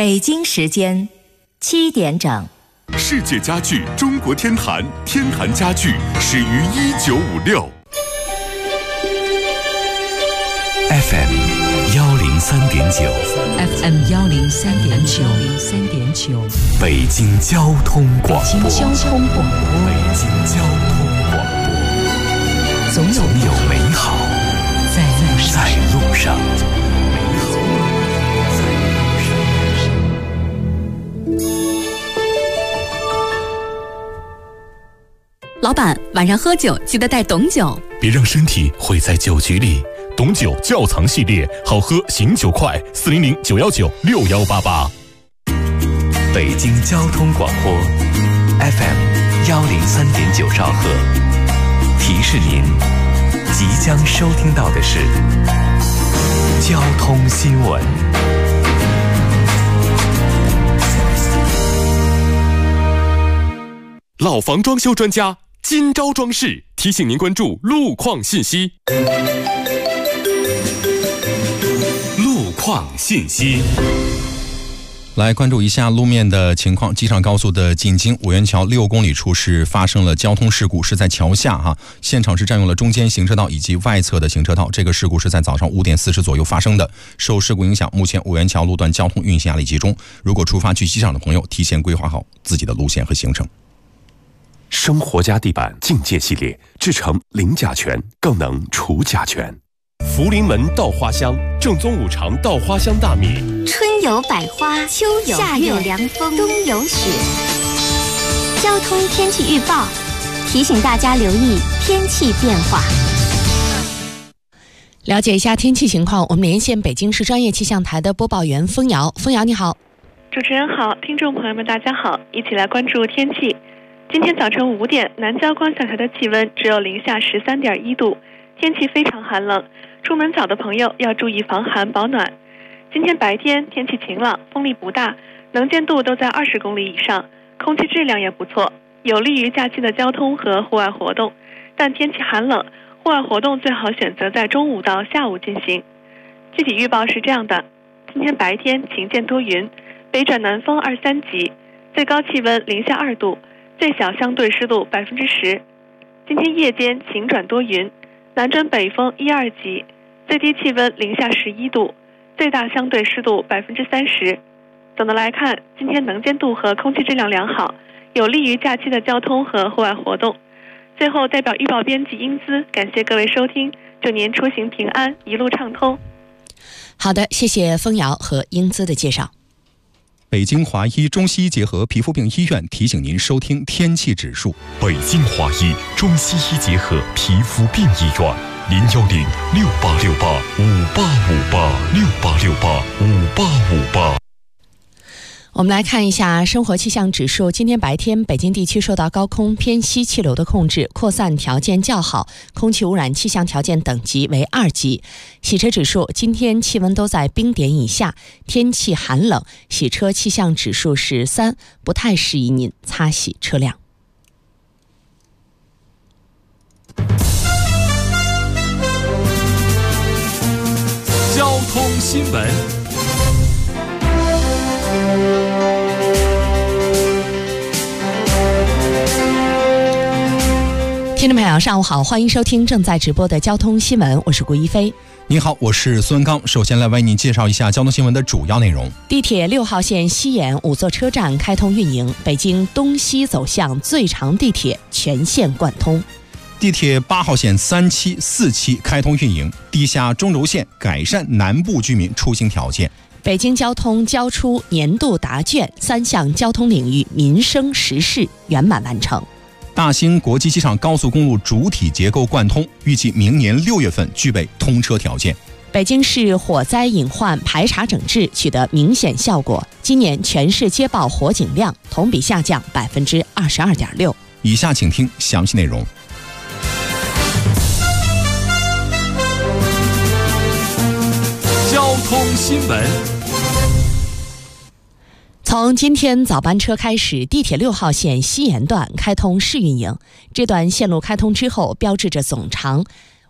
北京时间7点整。 世界家具中国天坛，天坛家具始于1956。 FM 103.9 FM 103.9 北京交通广播。 北京交通广播。 北京交通广播。 总有美好在路上。 老板，晚上喝酒记得带董酒， 别让身体毁在酒局里。董酒窖藏系列，好喝醒酒快，400-919-6188。 北京交通广播 FM 103.9兆赫，提示您即将收听到的是交通新闻。 老房装修专家今朝装饰提醒您关注路况信息。路况信息， 来关注一下路面的情况。机场高速的进京五元桥6公里处是发生了交通事故，是在桥下现场是占用了中间行车道以及外侧的行车道。这个事故是在早上5点40左右发生的。受事故影响，目前五元桥路段交通运行压力集中。如果出发去机场的朋友，提前规划好自己的路线和行程。 生活家地板境界系列，制成零甲醛，更能除甲醛。福临门稻花香，正宗五常稻花香大米。 春有百花，秋有夏有凉风，冬有雪。交通天气预报提醒大家留意天气变化。 了解一下天气情况，我们连线北京市专业气象台的播报员封瑶。封瑶你好。 主持人好，听众朋友们大家好，一起来关注天气。今天早晨5点，南郊观晓台的气温只有零下13.1度，天气非常寒冷，出门早的朋友要注意防寒保暖。今天白天天气晴朗，风力不大，能见度都在20公里以上，空气质量也不错，有利于假期的交通和户外活动。但天气寒冷，户外活动最好选择在中午到下午进行。具体预报是这样的：今天白天晴间多云，北转南风2、3级，最高气温零下2度，最小相对湿度10%。今天夜间晴转多云，南转北风1、2级，最低气温零下11度，最大相对湿度30%。总的来看，今天能见度和空气质量良好，有利于假期的交通和户外活动。最后，代表预报编辑英姿，感谢各位收听，祝您出行平安，一路畅通。 好的，谢谢封瑶和英姿的介绍。 北京华医中西医结合皮肤病医院提醒您收听天气指数。 北京华医中西医结合皮肤病医院，010-6868-5858，6868-5858。 我们来看一下生活气象指数。今天白天，北京地区受到高空偏西气流的控制，扩散条件较好，空气污染气象条件等级为2级。洗车指数，今天气温都在冰点以下，天气寒冷，洗车气象指数是3，不太适宜您擦洗车辆。 交通新闻。 听众朋友上午好，欢迎收听正在直播的交通新闻，我是顾一飞。 您好，我是孙刚。首先来为您介绍一下交通新闻的主要内容。 地铁6号线西延5座车站开通运营，北京东西走向最长地铁全线贯通。 地铁8号线3期、4期开通运营，地下中轴线改善南部居民出行条件。 北京交通交出年度答卷，3项交通领域民生实事圆满完成。 大兴国际机场高速公路主体结构贯通，预计明年6月份具备通车条件。 北京市火灾隐患排查整治取得明显效果，今年全市接报火警量同比下降22.6%。 以下请听详细内容。 交通新闻。 从今天早班车开始，地铁6号线西延段开通试运营。这段线路开通之后，标志着总长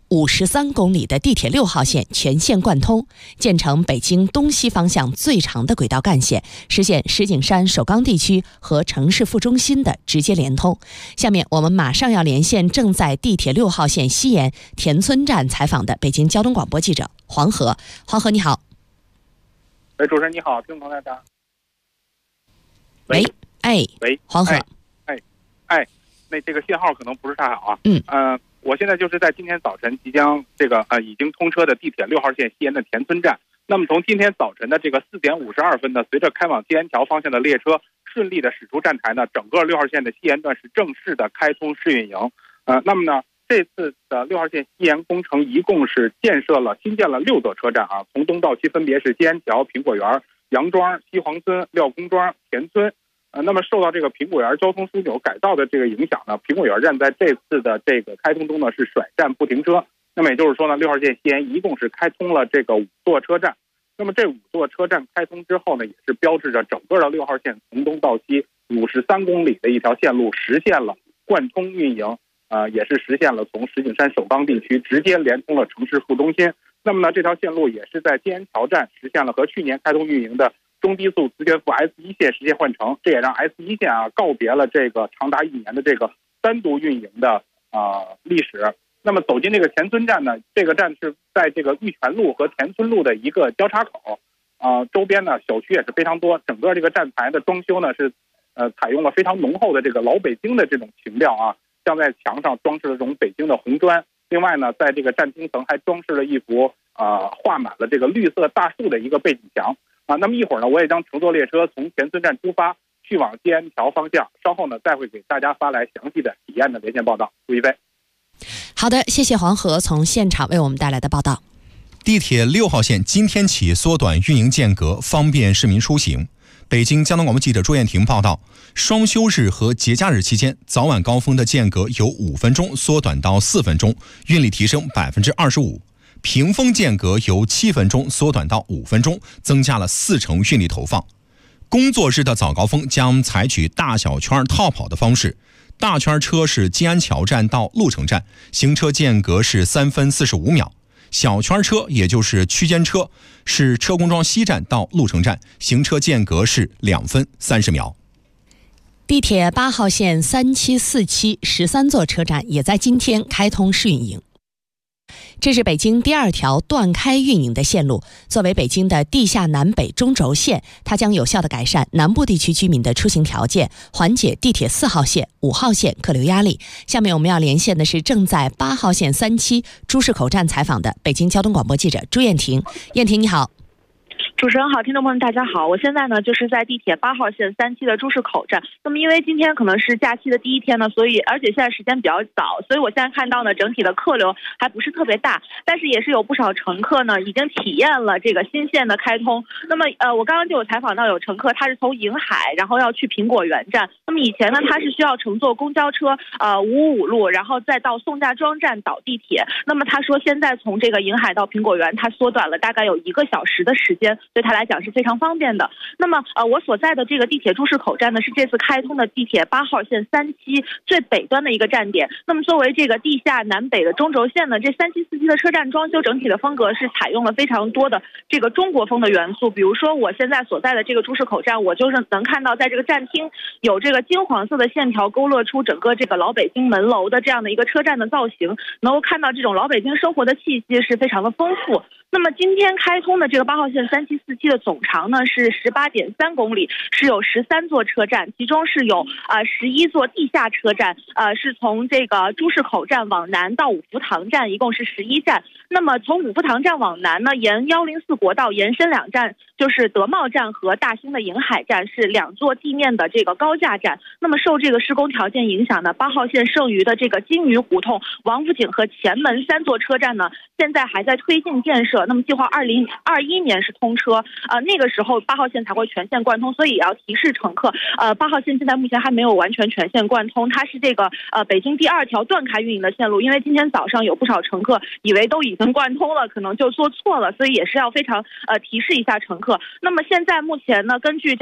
53公里的地铁6号线全线贯通，建成北京东西方向最长的轨道干线，实现石景山首钢地区和城市副中心的直接连通。下面我们马上要连线正在地铁6号线西沿田村站采访的北京交通广播记者黄河。黄河你好。 主持人你好，听众大家。 喂，黄河。 那这个信号可能不是太好啊。我现在就是在今天早晨即将已经通车的地铁6号线西沿的田村站。那么从今天早晨的这个4点52分呢，随着开往西沿桥方向的列车顺利的驶出站台呢，整个6号线的西沿段是正式的开通试运营。那么呢，这次的6号线西沿工程一共是新建了6座车站啊，从东到西分别是西沿桥、苹果园、杨庄、西黄村、廖公庄、田村。那么受到这个苹果园交通枢纽改造的这个影响呢，苹果园站在这次的这个开通中呢是甩站不停车。那么也就是说呢，6号线西沿一共是开通了这个5座车站。那么这5座车站开通之后呢，也是标志着整个的6号线从东到西53公里的一条线路实现了贯通运营，也是实现了从石景山首钢地区直接连通了城市副中心。那么呢，这条线路也是在西沿桥站实现了和去年开通运营的中低速磁悬浮 S1 线实现换乘，这也让 S1 线告别了这个长达1年的这个单独运营的历史。那么走进这个田村站呢，这个站是在这个玉泉路和田村路的一个交叉口，周边呢小区也是非常多。整个这个站台的装修呢是采用了非常浓厚的这个老北京的这种情调啊，像在墙上装饰了这种北京的红砖。另外呢，在这个站厅层还装饰了一幅画满了这个绿色大树的一个背景墙。那么一会儿呢，我也将乘坐列车从田村站出发，去往西沿桥方向。稍后呢，再会给大家发来详细的体验的连线报道。朱一飞。 好的，谢谢黄河从现场为我们带来的报道。 地铁6号线今天起缩短运营间隔，方便市民出行。北京交通广播记者朱艳婷报道，双休日和节假日期间，早晚高峰的间隔由5分钟缩短到4分钟，运力提升25%。平峰间隔由7分钟缩短到5分钟，增加了40%运力投放。工作日的早高峰将采取大小圈套跑的方式，大圈车是金安桥站到鹿城站，行车间隔是3分45秒；小圈车也就是区间车是车公庄西站到鹿城站，行车间隔是2分30秒。 地铁8号线3期、4期13座车站也在今天开通试运营。这是北京第2条断开运营的线路，作为北京的地下南北中轴线，它将有效地改善南部地区居民的出行条件，缓解地铁4号线、5号线客流压力。下面我们要连线的是正在8号线3期朱市口站采访的北京交通广播记者朱艳婷。艳婷你好。 主持人好，听众朋友们大家好，我现在呢就是在地铁8号线3期的朱市口站。那么因为今天可能是假期的第一天呢，而且现在时间比较早，所以我现在看到呢整体的客流还不是特别大，但是也是有不少乘客呢已经体验了这个新线的开通。那么我刚刚就有采访到有乘客，他是从瀛海然后要去苹果园站。那么以前呢他是需要乘坐公交车555路，然后再到宋家庄站倒地铁。那么他说现在从这个瀛海到苹果园，他缩短了大概有1个小时的时间，对他来讲是非常方便的。那么我所在的这个地铁朱市口站呢，是这次开通的地铁8号线3期最北端的一个站点。那么作为这个地下南北的中轴线呢，这3期、4期的车站装修整体的风格是采用了非常多的这个中国风的元素。比如说我现在所在的这个朱市口站，我就是能看到在这个站厅有这个金黄色的线条勾勒出整个这个老北京门楼的这样的一个车站的造型，能够看到这种老北京生活的气息是非常的丰富。那么今天开通的这个8号线3期、4期的总长呢是18.3公里，是有13座车站，其中是有11座地下车站，是从这个朱市口站往南到五福堂站，一共是11站。那么从五福堂站往南呢，沿104国道延伸2站，就是德茂站和大兴的瀛海站，是2座地面的这个高架站。那么受这个施工条件影响呢，8号线剩余的这个金鱼胡同、王府井和前门3座车站呢，现在还在推进建设。那么计划2021年是通车，那个时候8号线才会全线贯通，所以也要提示乘客，8号线现在目前还没有完全线贯通，它是这个北京第2条断开运营的线路。因为今天早上有不少乘客以为都已经贯通了，可能就做错了，所以也是要非常提示一下乘客。那么现在目前呢，根据这个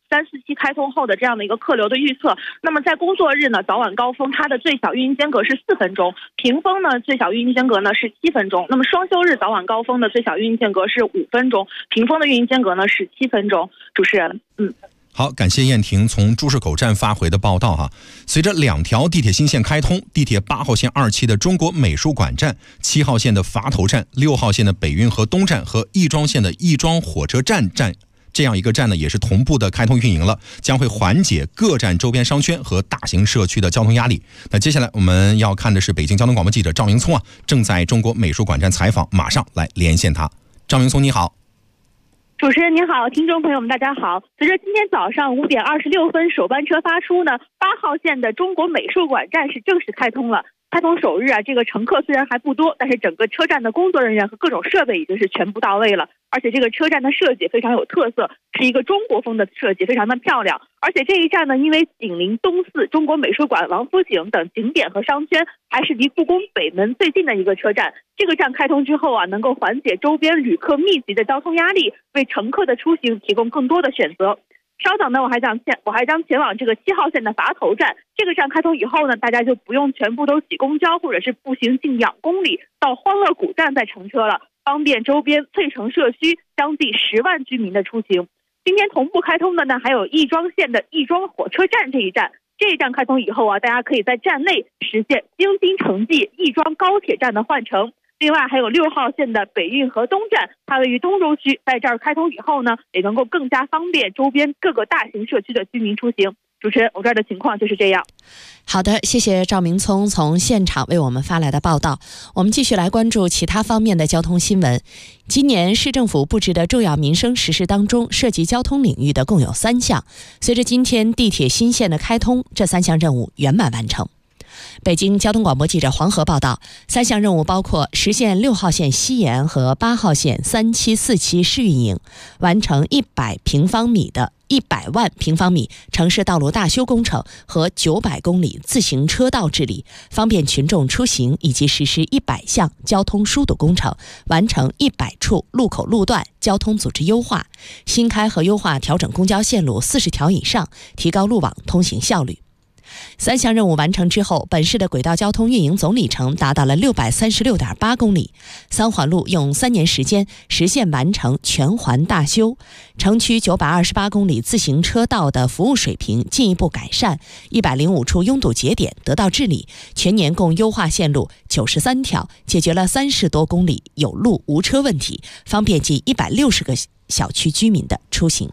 3、4期开通后的这样的一个客流的预测。那么在工作日呢，早晚高峰它的最小运营间隔是4分钟，平峰呢最小运营间隔呢是7分钟。那么双休日早晚高峰的最小运营间隔是5分钟，平峰的运营间隔呢是7分钟。主持人， 好，感谢燕婷从朱市口站发回的报道哈。随着2条地铁新线开通，地铁8号线2期的中国美术馆站、7号线的垡头站、6号线的北运河东站和亦庄线的亦庄火车站这样一个站呢，也是同步的开通运营了，将会缓解各站周边商圈和大型社区的交通压力。那接下来我们要看的是北京交通广播记者赵明聪正在中国美术馆站采访，马上来连线他。赵明聪，你好。 主持人您好，听众朋友们大家好。随着今天早上5点26分首班车发出呢，8号线的中国美术馆站是正式开通了。开通首日这个乘客虽然还不多，但是整个车站的工作人员和各种设备已经是全部到位了。而且这个车站的设计非常有特色，是一个中国风的设计，非常的漂亮。而且这一站呢，因为紧邻东四、中国美术馆、王府井等景点和商圈，还是离故宫北门最近的一个车站。这个站开通之后能够缓解周边旅客密集的交通压力，为乘客的出行提供更多的选择。稍等呢，我还将前往这个7号线的垡头站。这个站开通以后呢，大家就不用全部都挤公交或者是步行近2公里到欢乐谷站再乘车了，方便周边翠城社区将近10万居民的出行。今天同步开通的呢，还有亦庄线的亦庄火车站这一站。这一站开通以后大家可以在站内实现京津城际亦庄高铁站的换乘。另外还有6号线的北运河东站，它位于东洲区，在这儿开通以后呢，也能够更加方便周边各个大型社区的居民出行。主持人，我这儿的情况就是这样。 好的，谢谢赵明聪从现场为我们发来的报道。我们继续来关注其他方面的交通新闻。今年市政府布置的重要民生实事当中，涉及交通领域的共有3项。随着今天地铁新线的开通，这3项任务圆满完成。北京交通广播记者黄河报道，3项任务包括实现6号线西延和8号线3期、4期试运营，完成100万平方米城市道路大修工程和900公里自行车道治理，方便群众出行，以及实施100项交通疏堵工程，完成100处路口路段交通组织优化，新开和优化调整公交线路40条以上，提高路网通行效率。3项任务完成之后，本市的轨道交通运营总里程达到了636.8公里，三环路用3年时间实现完成全环大修，城区928公里自行车道的服务水平进一步改善，105处拥堵节点得到治理，全年共优化线路93条，解决了30多公里有路无车问题，方便近160个小区居民的出行。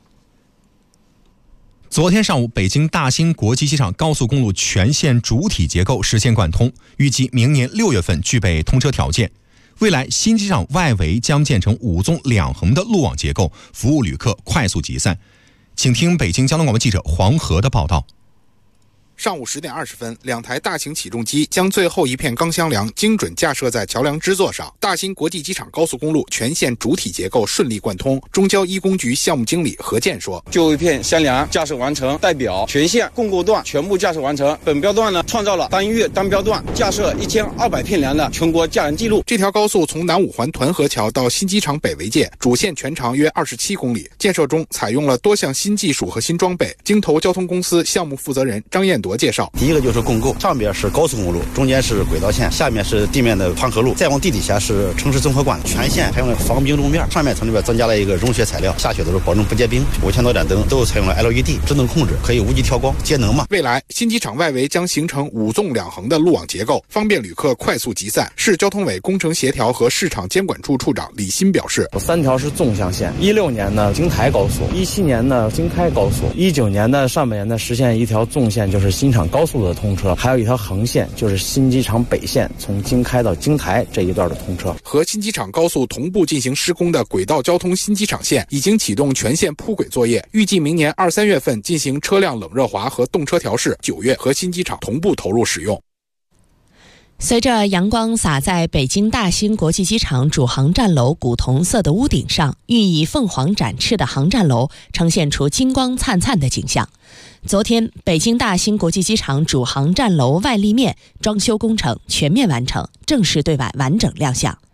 昨天上午，北京大兴国际机场高速公路全线主体结构实现贯通，预计明年6月份具备通车条件。未来新机场外围将建成5纵2横的路网结构，服务旅客快速集散。请听北京交通广播记者黄河的报道。 上午10点20分，2台大型起重机将最后一片钢箱梁精准架设在桥梁支座上。大兴国际机场高速公路全线主体结构顺利贯通。中交一工局项目经理何健说：“ 最后一片箱梁架设完成，代表全线共构段全部架设完成。本标段呢，创造了单月单标段架设1200片梁的全国架梁纪录。 这条高速从南五环团河桥到新机场北围界，主线全长约27公里。建设中采用了多项新技术和新装备。京投交通公司项目负责人张彦铎介绍， 第一个就是共构，上边是高速公路，中间是轨道线，下面是地面的团河路，再往地底下是城市综合馆，全线采用了防冰路面，上面层里边增加了一个融雪材料，下雪的时候保证不结冰。5000多盏灯都采用了 LED 智能控制，可以无级调光，节能嘛。 未来新机场外围将形成5纵2横的路网结构，方便旅客快速集散。市交通委工程协调和市场监管处处长李新表示 ，3条是纵向线，16年呢京台高速，17年呢京开高速，19年的上半年呢实现一条纵线，就是新场高速的通车，还有一条横线，就是新机场北线从京开到京台这一段的通车。 和新机场高速同步进行施工的轨道交通新机场线已经启动全线铺轨作业，预计明年2、3月份进行车辆冷热滑和动车调试，9月和新机场同步投入使用。 随着阳光洒在北京大兴国际机场主航站楼古铜色的屋顶上，寓意凤凰展翅的航站楼呈现出金光灿灿的景象。昨天，北京大兴国际机场主航站楼外立面装修工程全面完成，正式对外完整亮相。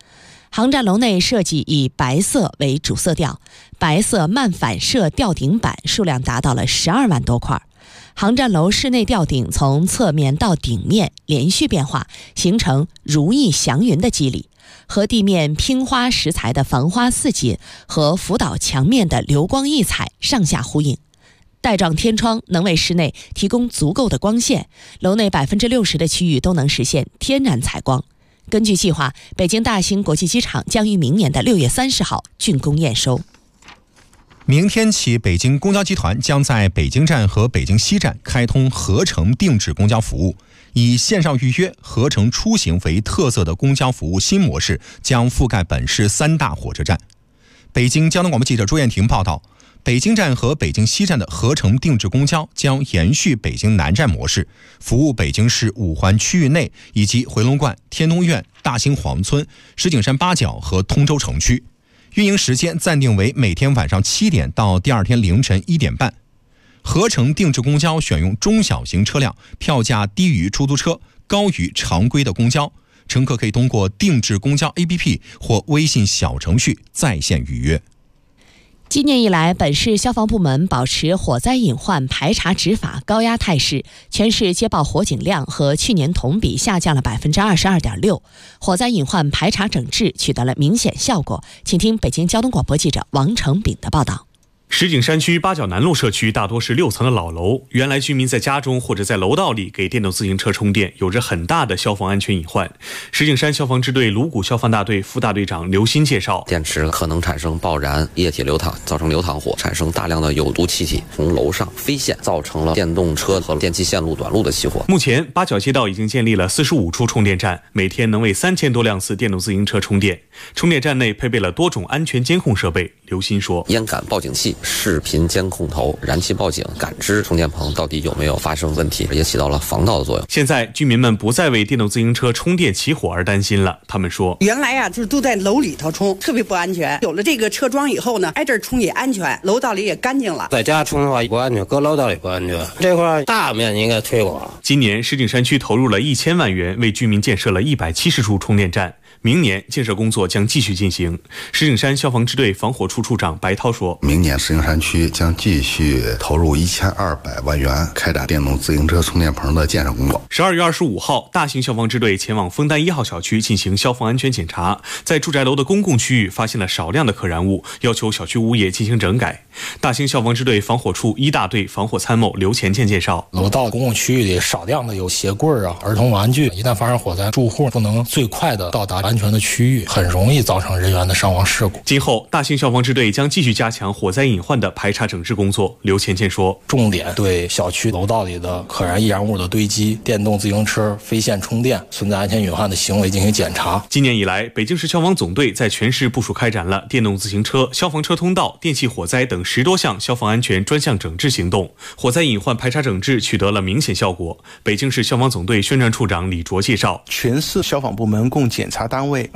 航站楼内设计以白色为主色调，白色慢反射吊顶板数量达到了12万多块。航站楼室内吊顶从侧面到顶面连续变化，形成如意祥云的肌理，和地面拼花石材的防花似锦和辅导墙面的流光溢彩上下呼应。带状天窗能为室内提供足够的光线，楼内60%的区域都能实现天然采光。根据计划，北京大兴国际机场将于明年的6月30号竣工验收。 明天起，北京公交集团将在北京站和北京西站开通合乘定制公交服务，以线上预约、合乘出行为特色的公交服务新模式将覆盖本市3大火车站。北京交通广播记者朱艳婷报道，北京站和北京西站的合乘定制公交将延续北京南站模式，服务北京市5环区域内以及回龙观、天通苑、大兴黄村、石景山八角和通州城区。运营时间暂定为每天晚上7点到第二天凌晨1点半。合乘定制公交选用中小型车辆，票价低于出租车，高于常规的公交。乘客可以通过定制公交 APP 或微信小程序在线预约。 今年以来，本市消防部门保持火灾隐患排查执法高压态势，全市接报火警量和去年同比下降了22.6%，火灾隐患排查整治取得了明显效果。请听北京交通广播记者王成炳的报道。 石景山区八角南路社区大多是6层的老楼，原来居民在家中或者在楼道里给电动自行车充电，有着很大的消防安全隐患。石景山消防支队鲁谷消防大队副大队长刘鑫介绍， 电池可能产生爆燃、液体流淌，造成流淌火，产生大量的有毒气体从楼上飞线，造成了电动车和电气线路短路的起火。 目前八角街道已经建立了45处充电站，每天能为3000多辆次电动自行车充电。充电站内配备了多种安全监控设备。刘鑫说， 烟感报警器、视频监控头、燃气报警，感知充电棚到底有没有发生问题，也起到了防盗的作用。 现在居民们不再为电动自行车充电起火而担心了。他们说， 原来就是都在楼里头充，特别不安全。有了这个车桩以后呢，挨这儿充也安全，楼道里也干净了。 在家充的话不安全，搁楼道里不安全。这块大面积应该推广。 今年石景山区投入了1000万元，为居民建设了170处充电站。明年建设工作将继续进行。石景山消防支队防火处处长白涛说， 明年石景山区将继续投入1200万元开展电动自行车充电棚的建设工作。 12月25号，大型消防支队前往枫丹1号小区进行消防安全检查，在住宅楼的公共区域发现了少量的可燃物，要求小区物业进行整改。大兴消防支队防火处1大队防火参谋刘前健介绍， 楼道公共区域里少量的有鞋柜啊、儿童玩具，一旦发生火灾，住户不能最快的到达安全的区域，很容易造成人员的伤亡事故。 今后大兴消防支队将继续加强火灾隐患的排查整治工作。刘前健说， 重点对小区楼道里的可燃易燃物的堆积、电动自行车飞线充电存在安全隐患的行为进行检查。 今年以来，北京市消防总队在全市部署开展了电动自行车、消防车通道、电气火灾等10多项消防安全专项整治行动，火灾隐患排查整治取得了明显效果。北京市消防总队宣传处长李卓介绍， 全市消防部门共检查单位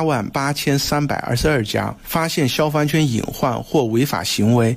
288322家，发现消防安全隐患或违法行为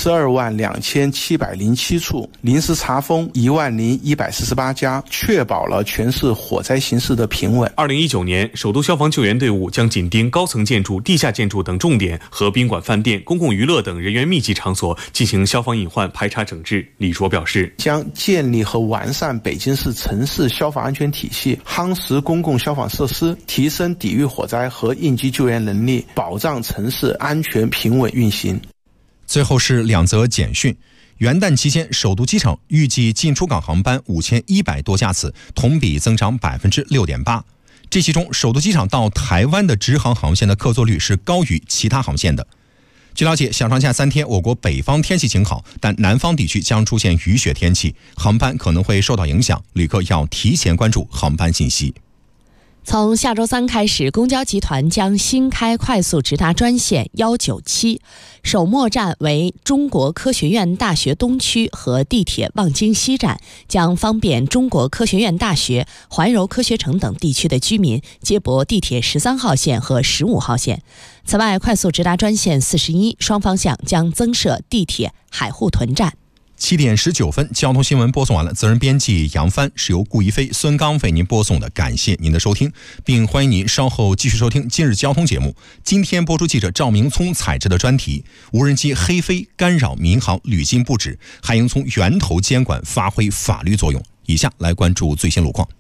422707处，临时查封10148家，确保了全市火灾形势的平稳。 2019年，首都消防救援队伍将紧盯高层建筑、地下建筑等重点和宾馆、饭店、公共娱乐等人员密集场所进行消防隐患排查整治。李卓表示， 将建立和完善北京市城市消防安全体系，夯实公共消防设施，提升抵御火灾和应急救援能力，保障城市安全平稳运行。 最后是2则简讯。元旦期间，首都机场预计进出港航班5100多架次，同比增长6.8%。这其中，首都机场到台湾的直航航线的客座率是高于其他航线的。据了解，小长假3天，我国北方天气晴好，但南方地区将出现雨雪天气，航班可能会受到影响，旅客要提前关注航班信息。 从下周3开始，公交集团将新开快速直达专线197，首末站为中国科学院大学东区和地铁望京西站，将方便中国科学院大学、怀柔科学城等地区的居民接驳地铁13号线和15号线。此外，快速直达专线41双方向将增设地铁海户屯站。 7点19分，交通新闻播送完了。责任编辑杨帆，是由顾一飞、孙刚为您播送的。感谢您的收听，并欢迎您稍后继续收听今日交通节目。今天播出记者赵明聪采制的专题：无人机黑飞干扰民航屡禁不止，还应从源头监管发挥法律作用。以下来关注最新路况。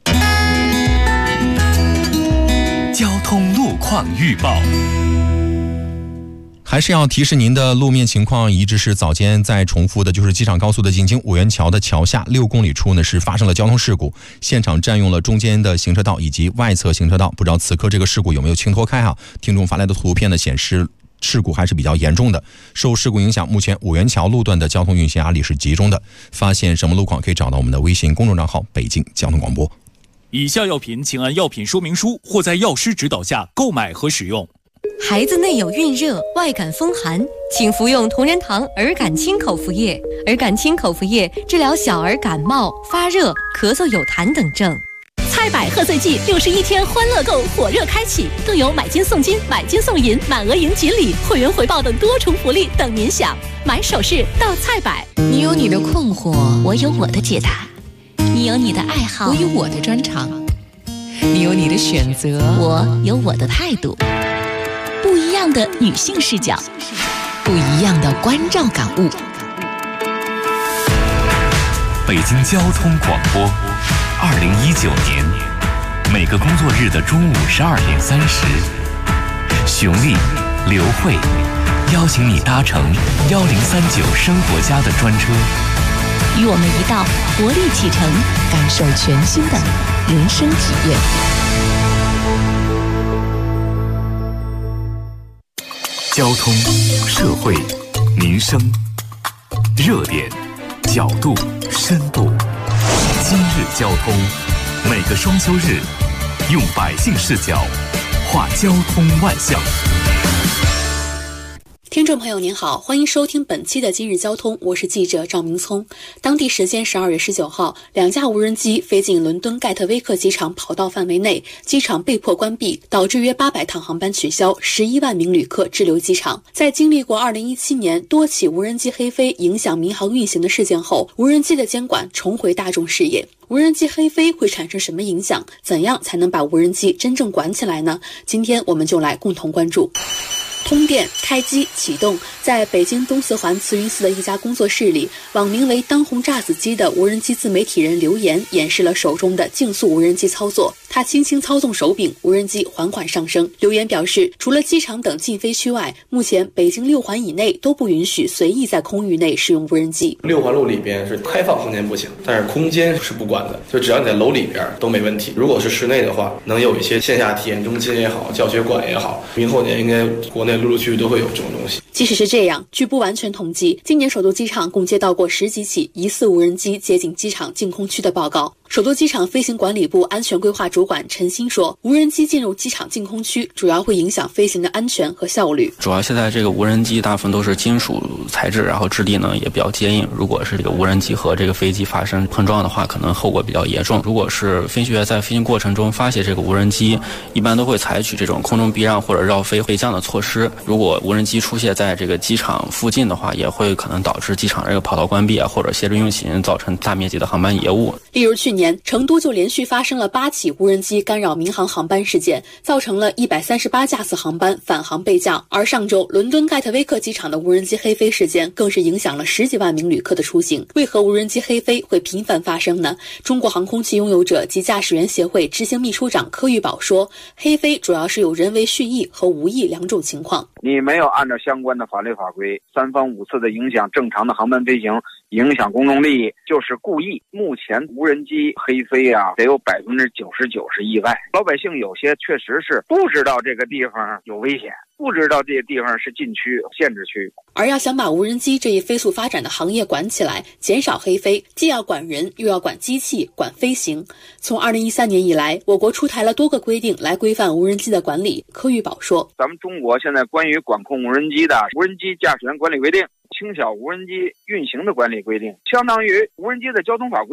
交通路况预报。 还是要提示您的路面情况一直是早间在重复的，就是机场高速的进京五元桥的桥下6公里处呢是发生了交通事故，现场占用了中间的行车道以及外侧行车道。不知道此刻这个事故有没有清脱开啊？听众发来的图片呢显示事故还是比较严重的。受事故影响，目前五元桥路段的交通运行压力是集中的。发现什么路况可以找到我们的微信公众账号北京交通广播。 以下药品请按药品说明书或在药师指导下购买和使用。 孩子内有孕热、外感风寒，请服用同仁堂儿感清口服液。儿感清口服液治疗小儿感冒、发热、咳嗽有痰等症。 菜百贺岁季61天欢乐购火热开启，更有买金送金、买金送银、满额赢锦鲤、会员回报等多重福利等您享。买首饰到菜百。 你有你的困惑， 我有我的解答； 你有你的爱好， 我有我的专长；你有你的选择， 我有我的态度。不一样的女性视角， 不一样的关照感悟。 北京交通广播，2019年每个工作日的中午12点30，熊丽、刘慧邀请你搭乘1039生活家的专车， 与我们一道活力启程， 感受全新的人生体验。 交通、社会、民生，热点、角度、深度。今日交通，每个双休日，用百姓视角话交通万象。 听众朋友您好，欢迎收听本期的今日交通，我是记者赵明聪。当地时间12月19号，2架无人机飞进伦敦盖特威克机场跑道范围内，机场被迫关闭，导致约800趟航班取消，11万名旅客滞留机场。在经历过2017年多起无人机黑飞影响民航运行的事件后，无人机的监管重回大众视野。无人机黑飞会产生什么影响？怎样才能把无人机真正管起来呢？今天我们就来共同关注。通电、开机、启动，在北京东四环慈云寺的一家工作室里，网名为当红炸子鸡的无人机自媒体人刘岩演示了手中的竞速无人机操作。他轻轻操纵手柄，无人机缓缓上升。刘岩表示，除了机场等禁飞区外，目前北京6环以内都不允许随意在空域内使用无人机。 6环路里边是开放空间不行，但是空间是不管的，就只要你在楼里边都没问题。如果是室内的话，能有一些线下体验中心也好，教学馆也好，明后年应该国内陆陆续续都会有这种东西。 即使是这样，据不完全统计，今年首都机场共接到过10几起疑似无人机接近机场净空区的报告。首都机场飞行管理部安全规划主管陈鑫说，无人机进入机场净空区主要会影响飞行的安全和效率。 主要现在这个无人机大部分都是金属材质，然后质地呢也比较坚硬，如果是这个无人机和这个飞机发生碰撞的话，可能后果比较严重。如果是飞行员在飞行过程中发现这个无人机，一般都会采取这种空中避让或者绕飞备降的措施。如果无人机出现在这个机场附近的话，也会可能导致机场这个跑道关闭啊，或者限制运行，造成大面积的航班延误。 例如去年成都就连续发生了8起无人机干扰民航航班事件，造成了138架次航班返航备降。而上周伦敦盖特威克机场的无人机黑飞事件更是影响了10几万名旅客的出行。为何无人机黑飞会频繁发生呢？中国航空器拥有者及驾驶员协会执行秘书长柯玉宝说，黑飞主要是有人为蓄意和无意2种情况。 你没有按照相关的法律法规3番5次的影响正常的航班飞行，影响公众利益，就是故意。目前无人机黑飞得有99%是意外，老百姓有些确实是不知道这个地方有危险，不知道这个地方是禁区、限制区。 而要想把无人机这一飞速发展的行业管起来，减少黑飞，既要管人，又要管机器，管飞行。从2013年以来，我国出台了多个规定来规范无人机的管理。柯玉宝说， 咱们中国现在关于管控无人机的无人机驾驶员管理规定、轻小无人机运行的管理规定，相当于无人机的交通法规。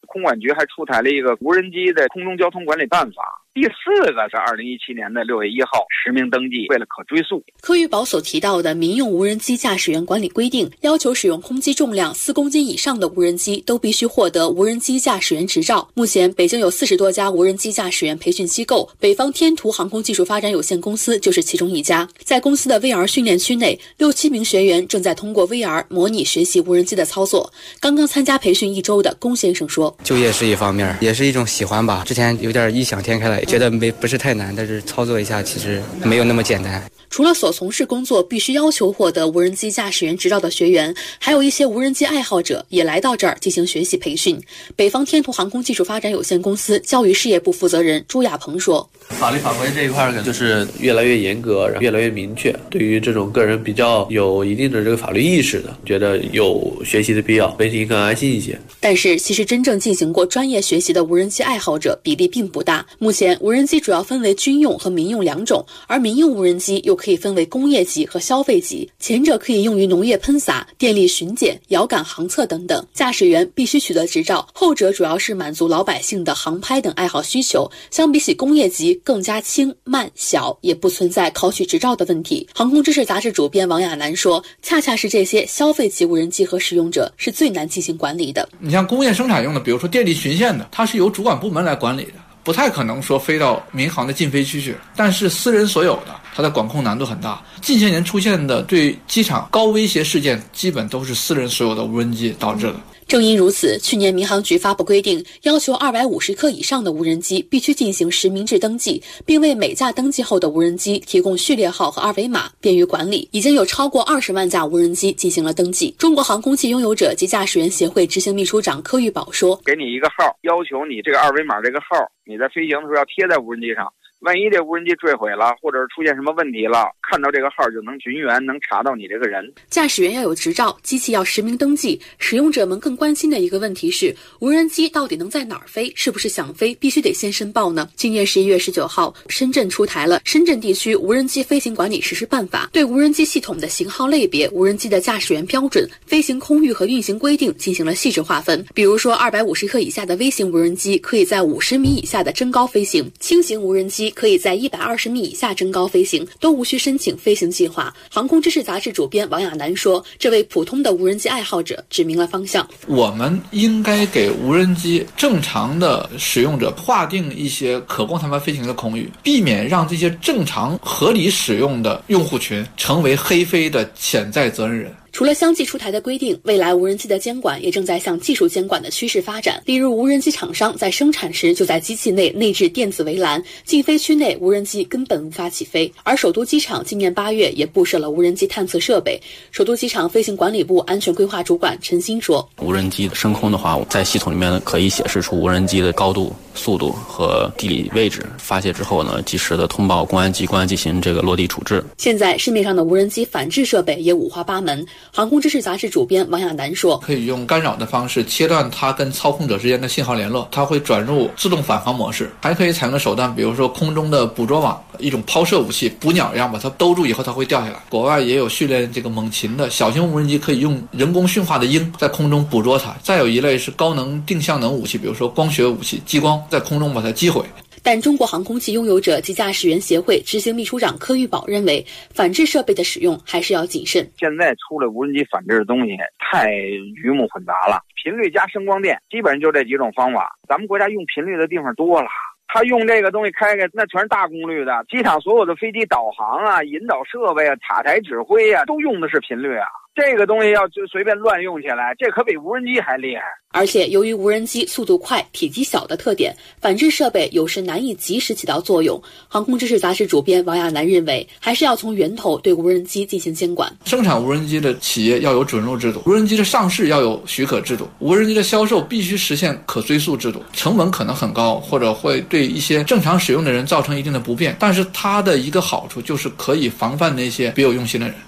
空管局还出台了一个无人机的空中交通管理办法。第4个是2017年的6月1号实名登记，为了可追溯。 科育宝所提到的民用无人机驾驶员管理规定，要求使用空机重量4公斤以上的无人机都必须获得无人机驾驶员执照。目前，北京有40多家无人机驾驶员培训机构，北方天图航空技术发展有限公司就是其中一家。在公司的 VR 训练区内，6-7名学员正在通过 VR 模拟学习无人机的操作。刚刚参加培训1周的龚先生说：“ 就业是一方面，也是一种喜欢吧。之前有点异想天开了，觉得不是太难，但是操作一下其实没有那么简单。” 除了所从事工作必须要求获得无人机驾驶员执照的学员，还有一些无人机爱好者也来到这儿进行学习培训。北方天图航空技术发展有限公司教育事业部负责人朱亚鹏说：“ 法律法规这一块就是越来越严格，越来越明确。对于这种个人比较有一定的这个法律意识的，觉得有学习的必要，媒体更安心一些。” 但是，其实真正进行过专业学习的无人机爱好者比例并不大。目前，无人机主要分为军用和民用2种，而民用无人机又可以分为工业级和消费级，前者可以用于农业喷洒、电力巡检、遥感航测等等，驾驶员必须取得执照；后者主要是满足老百姓的航拍等爱好需求，相比起工业级更加轻、慢、小，也不存在考取执照的问题。航空知识杂志主编王亚楠说，恰恰是这些消费级无人机和使用者是最难进行管理的。 你像工业生产用的，比如说电力巡线的，它是由主管部门来管理的，不太可能说飞到民航的禁飞区去，但是私人所有的，它的管控难度很大。近些年出现的对机场高威胁事件，基本都是私人所有的无人机导致的。 正因如此，去年民航局发布规定，要求250克以上的无人机必须进行实名制登记，并为每架登记后的无人机提供序列号和2维码，便于管理。已经有超过20万架无人机进行了登记。中国航空器拥有者及驾驶员协会执行秘书长柯玉宝说：“ 给你一个号，要求你这个2维码这个号，你在飞行的时候要贴在无人机上。万一这无人机坠毁了，或者是出现什么问题了，看到这个号就能寻源，能查到你这个人。” 驾驶员要有执照，机器要实名登记。使用者们更关心的一个问题是，无人机到底能在哪儿飞？是不是想飞必须得先申报呢？今年11月19号，深圳出台了《深圳地区无人机飞行管理实施办法》，对无人机系统的型号类别、无人机的驾驶员标准、飞行空域和运行规定进行了细致划分。比如说，250克以下的微型无人机可以在50米以下的增高飞行，轻型无人机可以在120米以下增高飞行，都无需申请飞行计划。航空知识杂志主编王亚楠说，这为普通的无人机爱好者指明了方向。 我们应该给无人机正常的使用者划定一些可供他们飞行的空域，避免让这些正常合理使用的用户群成为黑飞的潜在责任人。 除了相继出台的规定，未来无人机的监管也正在向技术监管的趋势发展。例如，无人机厂商在生产时就在机器内内置电子围栏，禁飞区内无人机根本无法起飞。而首都机场今年8月也布设了无人机探测设备。首都机场飞行管理部安全规划主管陈鑫说：“ 无人机升空的话，在系统里面可以显示出无人机的高度、速度和地理位置。发泄之后呢，及时的通报公安机，公安进行这个落地处置。” 现在市面上的无人机反制设备也五花八门。航空知识杂志主编王亚楠说：“ 可以用干扰的方式切断它跟操控者之间的信号联络，它会转入自动返航模式。还可以采用的手段，比如说空中的捕捉网，一种抛射武器，捕鸟一样把它兜住以后，它会掉下来。国外也有训练这个猛禽的小型无人机，可以用人工驯化的鹰在空中捕捉它。再有一类是高能定向能武器，比如说光学武器，激光在空中把它击毁。” 但中国航空器拥有者及驾驶员协会执行秘书长柯玉宝认为，反制设备的使用还是要谨慎。 现在出了无人机反制的东西太鱼目混杂了，频率加声光电，基本上就这几种方法。咱们国家用频率的地方多了，他用这个东西开那全是大功率的。机场所有的飞机导航啊、引导设备啊、塔台指挥啊，都用的是频率啊。这个东西要就随便乱用起来，这可比无人机还厉害。 而且由于无人机速度快、体积小的特点，反制设备有时难以及时起到作用。航空知识杂志主编王亚楠认为，还是要从源头对无人机进行监管。 生产无人机的企业要有准入制度，无人机的上市要有许可制度，无人机的销售必须实现可追溯制度。成本可能很高，或者会对一些正常使用的人造成一定的不便，但是它的一个好处就是可以防范那些别有用心的人。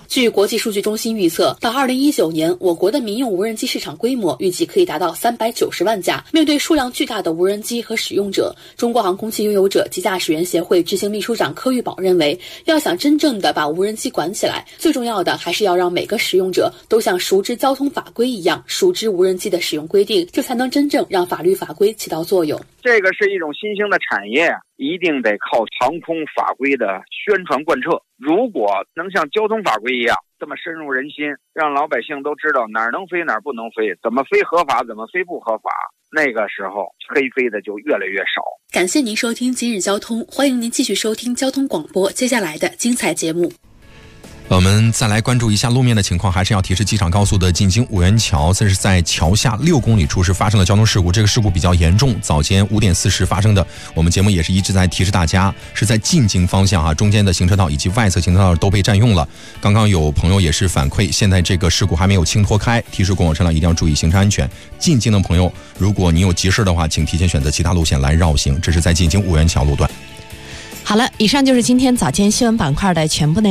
据国际数据中心预测，到2019年，我国的民用无人机市场规模预计可以达到390万架。面对数量巨大的无人机和使用者，中国航空器拥有者及驾驶员协会执行秘书长柯玉宝认为，要想真正的把无人机管起来，最重要的还是要让每个使用者都像熟知交通法规一样，熟知无人机的使用规定，这才能真正让法律法规起到作用。 这个是一种新兴的产业，一定得靠航空法规的宣传贯彻。如果能像交通法规一样这么深入人心，让老百姓都知道哪儿能飞哪儿不能飞，怎么飞合法怎么飞不合法，那个时候黑飞的就越来越少。 感谢您收听今日交通，欢迎您继续收听交通广播接下来的精彩节目。 我们再来关注一下路面的情况，还是要提示机场高速的进京五元桥，这是在桥下6公里处是发生了交通事故，这个事故比较严重，早间5点40发生的。我们节目也是一直在提示大家，是在进京方向中间的行车道以及外侧行车道都被占用了。刚刚有朋友也是反馈，现在这个事故还没有清脱开，提示过往车辆一定要注意行车安全。进京的朋友，如果你有急事的话，请提前选择其他路线来绕行。这是在进京五元桥路段。 好了，以上就是今天早间新闻板块的全部内容。